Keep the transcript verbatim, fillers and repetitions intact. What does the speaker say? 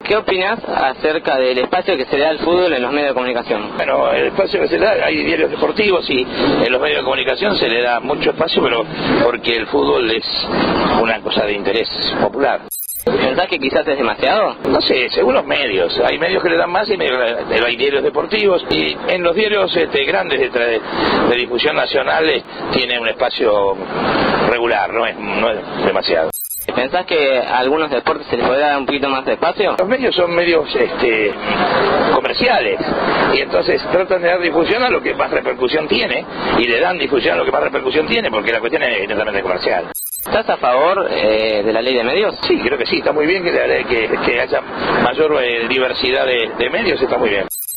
¿Qué opinas acerca del espacio que se le da al fútbol en los medios de comunicación? Bueno, el espacio que se le da, hay diarios deportivos y en los medios de comunicación se le da mucho espacio, pero porque el fútbol es una cosa de interés popular. ¿Pensás que quizás es demasiado? No sé, según los medios. Hay medios que le dan más y medios que le dan, hay diarios deportivos. Y en los diarios este, grandes de, de, de difusión nacional eh, tiene un espacio regular, no es, no es demasiado. ¿Pensás que a algunos deportes se les podría dar un poquito más de espacio? Los medios son medios este, comerciales y entonces tratan de dar difusión a lo que más repercusión tiene y le dan difusión a lo que más repercusión tiene porque la cuestión es netamente comercial. ¿Estás a favor eh, de la ley de medios? Sí, creo que sí, está muy bien que, que, que haya mayor eh, diversidad de, de medios, está muy bien.